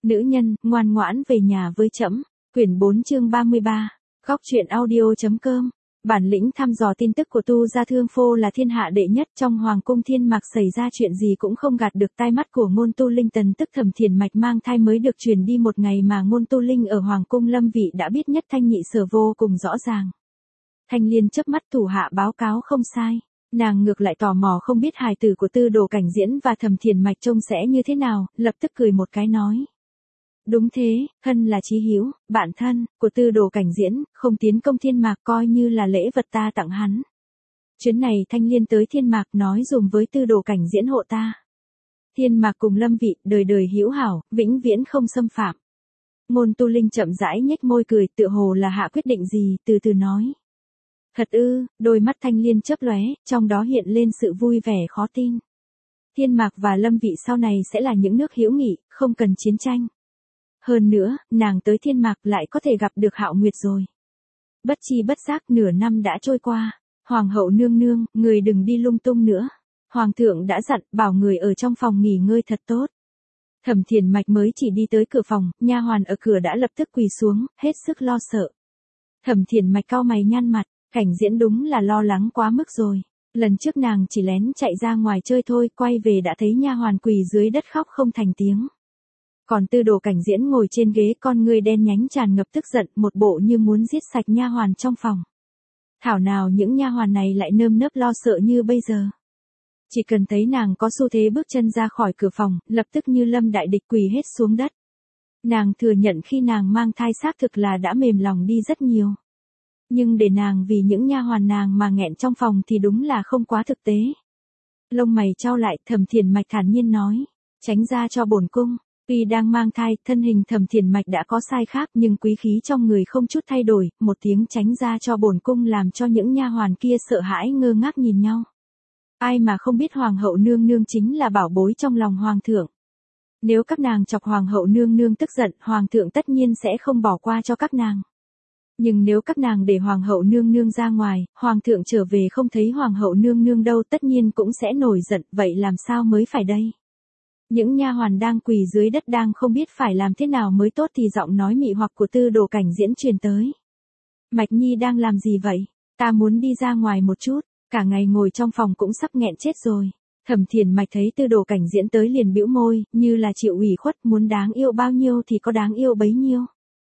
Nữ nhân, ngoan ngoãn về nhà với trẫm. Quyển 4 chương 33. Góc truyện audio.com. Bản lĩnh thăm dò tin tức của Tu Gia Thương Phô là thiên hạ đệ nhất, trong hoàng cung Thiên Mạc xảy ra chuyện gì cũng không gạt được tai mắt của Ngôn Tu Linh. Tần tức Thẩm Thiền Mạch mang thai mới được truyền đi một ngày mà Ngôn Tu Linh ở hoàng cung Lâm Vị đã biết nhất thanh nhị sở vô cùng rõ ràng. Thanh Liên chớp mắt, thủ hạ báo cáo không sai. Nàng ngược lại tò mò không biết hài tử của Tư Đồ Cảnh Diễn và Thẩm Thiền Mạch trông sẽ như thế nào, lập tức cười một cái nói. Đúng thế, thân là chí hữu, bạn thân của Tư Đồ Cảnh Diễn, không tiến công Thiên Mạc coi như là lễ vật ta tặng hắn. Chuyến này Thanh Liên tới Thiên Mạc nói dùm với Tư Đồ Cảnh Diễn hộ ta. Thiên Mạc cùng Lâm Vị, đời đời hữu hảo, vĩnh viễn không xâm phạm. Ngôn Tu Linh chậm rãi nhếch môi cười, tựa hồ là hạ quyết định gì, từ từ nói. Thật ư? Đôi mắt Thanh Liên chớp lóe, trong đó hiện lên sự vui vẻ khó tin. Thiên Mạc và Lâm Vị sau này sẽ là những nước hữu nghị, không cần chiến tranh. Hơn nữa, nàng tới Thiên Mạc lại có thể gặp được Hạo Nguyệt rồi. Bất chi bất giác nửa năm đã trôi qua. Hoàng hậu nương nương, người đừng đi lung tung nữa. Hoàng thượng đã dặn, bảo người ở trong phòng nghỉ ngơi thật tốt. Thẩm Thiền Mạch mới chỉ đi tới cửa phòng, nha hoàn ở cửa đã lập tức quỳ xuống, hết sức lo sợ. Thẩm Thiền Mạch cau mày nhăn mặt, Cảnh Diễn đúng là lo lắng quá mức rồi. Lần trước nàng chỉ lén chạy ra ngoài chơi thôi, quay về đã thấy nha hoàn quỳ dưới đất khóc không thành tiếng. Còn Tư Đồ Cảnh Diễn ngồi trên ghế, con ngươi đen nhánh tràn ngập tức giận, một bộ như muốn giết sạch nha hoàn trong phòng. Thảo nào những nha hoàn này lại nơm nớp lo sợ như bây giờ. Chỉ cần thấy nàng có xu thế bước chân ra khỏi cửa phòng, lập tức như lâm đại địch quỳ hết xuống đất. Nàng thừa nhận khi nàng mang thai xác thực là đã mềm lòng đi rất nhiều. Nhưng để nàng vì những nha hoàn nàng mà nghẹn trong phòng thì đúng là không quá thực tế. Lông mày chau lại, Thẩm Thiền Mạch thản nhiên nói, tránh ra cho bổn cung. Tuy đang mang thai, thân hình Thẩm Thiền Mạch đã có sai khác, nhưng quý khí trong người không chút thay đổi, một tiếng tránh ra cho bổn cung làm cho những nha hoàn kia sợ hãi ngơ ngác nhìn nhau. Ai mà không biết hoàng hậu nương nương chính là bảo bối trong lòng hoàng thượng. Nếu các nàng chọc hoàng hậu nương nương tức giận, hoàng thượng tất nhiên sẽ không bỏ qua cho các nàng. Nhưng nếu các nàng để hoàng hậu nương nương ra ngoài, hoàng thượng trở về không thấy hoàng hậu nương nương đâu, tất nhiên cũng sẽ nổi giận, vậy làm sao mới phải đây? Những nha hoàn đang quỳ dưới đất đang không biết phải làm thế nào mới tốt thì giọng nói mị hoặc của Tư Đồ Cảnh Diễn truyền tới. Mạch Nhi đang làm gì vậy? Ta muốn đi ra ngoài một chút, cả ngày ngồi trong phòng cũng sắp nghẹn chết rồi. Thẩm Thiền Mạch thấy Tư Đồ Cảnh Diễn tới liền bĩu môi, như là chịu ủy khuất, muốn đáng yêu bao nhiêu thì có đáng yêu bấy nhiêu.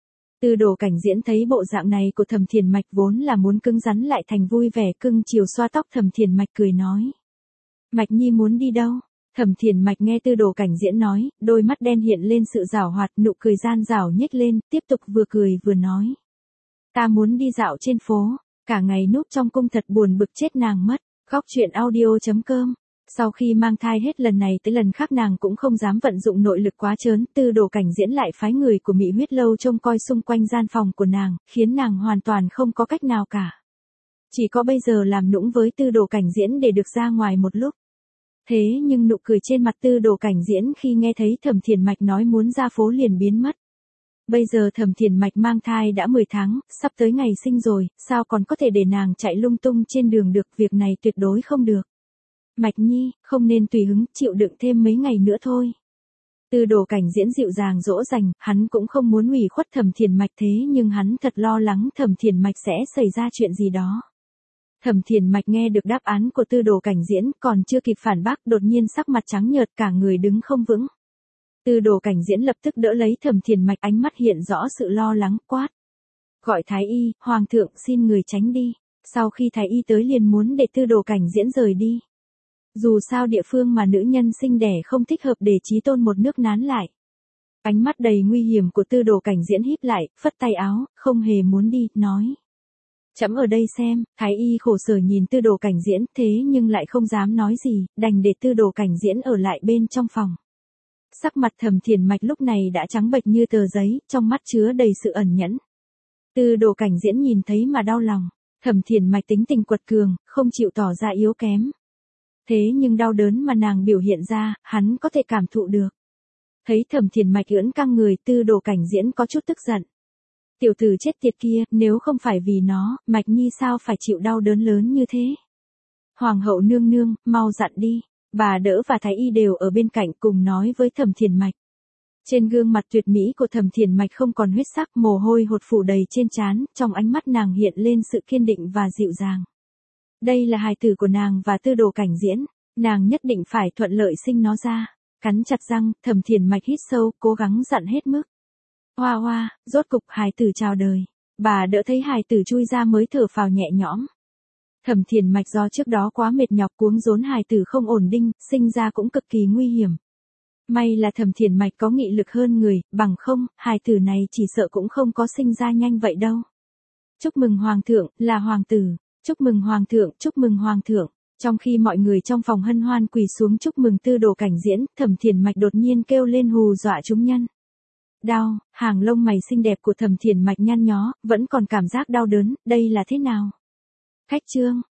Tư Đồ Cảnh Diễn thấy bộ dạng này của Thẩm Thiền Mạch vốn là muốn cứng rắn lại thành vui vẻ cưng chiều xoa tóc. Thẩm Thiền Mạch cười nói. Mạch Nhi muốn đi đâu? Thẩm Thiền Mạch nghe Tư Đồ Cảnh Diễn nói, đôi mắt đen hiện lên sự giảo hoạt, nụ cười gian rảo nhếch lên, tiếp tục vừa cười vừa nói. Ta muốn đi dạo trên phố, cả ngày núp trong cung thật buồn bực chết nàng mất. Góc truyện audio.com. Sau khi mang thai hết lần này tới lần khác nàng cũng không dám vận dụng nội lực quá trớn, Tư Đồ Cảnh Diễn lại phái người của Mị Huyết Lâu trông coi xung quanh gian phòng của nàng, khiến nàng hoàn toàn không có cách nào cả. Chỉ có bây giờ làm nũng với Tư Đồ Cảnh Diễn để được ra ngoài một lúc. Thế nhưng nụ cười trên mặt Tư Đồ Cảnh Diễn khi nghe thấy Thẩm Thiền Mạch nói muốn ra phố liền biến mất. Bây giờ Thẩm Thiền Mạch mang thai đã 10 tháng, sắp tới ngày sinh rồi, sao còn có thể để nàng chạy lung tung trên đường được, việc này tuyệt đối không được. Mạch Nhi, không nên tùy hứng, chịu đựng thêm mấy ngày nữa thôi. Tư Đồ Cảnh Diễn dịu dàng dỗ dành, hắn cũng không muốn ủy khuất Thẩm Thiền Mạch thế nhưng hắn thật lo lắng Thẩm Thiền Mạch sẽ xảy ra chuyện gì đó. Thẩm Thiền Mạch nghe được đáp án của Tư Đồ Cảnh Diễn, còn chưa kịp phản bác, đột nhiên sắc mặt trắng nhợt, cả người đứng không vững. Tư Đồ Cảnh Diễn lập tức đỡ lấy Thẩm Thiền Mạch, ánh mắt hiện rõ sự lo lắng, quát. Gọi Thái Y, hoàng thượng xin người tránh đi. Sau khi Thái Y tới liền muốn để Tư Đồ Cảnh Diễn rời đi. Dù sao địa phương mà nữ nhân sinh đẻ không thích hợp để chí tôn một nước nán lại. Ánh mắt đầy nguy hiểm của Tư Đồ Cảnh Diễn híp lại, phất tay áo, không hề muốn đi, nói. Trẫm ở đây xem. Thái Y khổ sở nhìn Tư Đồ Cảnh Diễn, thế nhưng lại không dám nói gì, đành để Tư Đồ Cảnh Diễn ở lại bên trong phòng. Sắc mặt Thẩm Thiền Mạch lúc này đã trắng bệch như tờ giấy, trong mắt chứa đầy sự ẩn nhẫn. Tư Đồ Cảnh Diễn nhìn thấy mà đau lòng. Thẩm Thiền Mạch tính tình quật cường, không chịu tỏ ra yếu kém. Thế nhưng đau đớn mà nàng biểu hiện ra, hắn có thể cảm thụ được. Thấy Thẩm Thiền Mạch ưỡn căng người, Tư Đồ Cảnh Diễn có chút tức giận. Tiểu tử chết tiệt kia, nếu không phải vì nó, Mạch Nhi sao phải chịu đau đớn lớn như thế? Hoàng hậu nương nương, mau dặn đi. Bà đỡ và Thái Y đều ở bên cạnh cùng nói với Thẩm Thiền Mạch. Trên gương mặt tuyệt mỹ của Thẩm Thiền Mạch không còn huyết sắc, mồ hôi hột phủ đầy trên trán, trong ánh mắt nàng hiện lên sự kiên định và dịu dàng. Đây là hài tử của nàng và Tư Đồ Cảnh diễn, nàng nhất định phải thuận lợi sinh nó ra. Cắn chặt răng, Thẩm Thiền Mạch hít sâu, cố gắng dặn hết mức. Hoa hoa, rốt cục hài tử chào đời. Bà đỡ thấy hài tử chui ra mới thở phào nhẹ nhõm. Thẩm Thiền Mạch do trước đó quá mệt nhọc cuống rốn hài tử không ổn định, sinh ra cũng cực kỳ nguy hiểm. May là Thẩm Thiền Mạch có nghị lực hơn người, bằng không, hài tử này chỉ sợ cũng không có sinh ra nhanh vậy đâu. Chúc mừng Hoàng thượng, là Hoàng tử. Chúc mừng Hoàng thượng, chúc mừng Hoàng thượng. Trong khi mọi người trong phòng hân hoan quỳ xuống chúc mừng Tư Đồ Cảnh diễn, Thẩm Thiền Mạch đột nhiên kêu lên hù dọa chúng nhân. Đau, hàng lông mày xinh đẹp của Thẩm Thiền Mạch nhăn nhó, vẫn còn cảm giác đau đớn, đây là thế nào? Khách trương,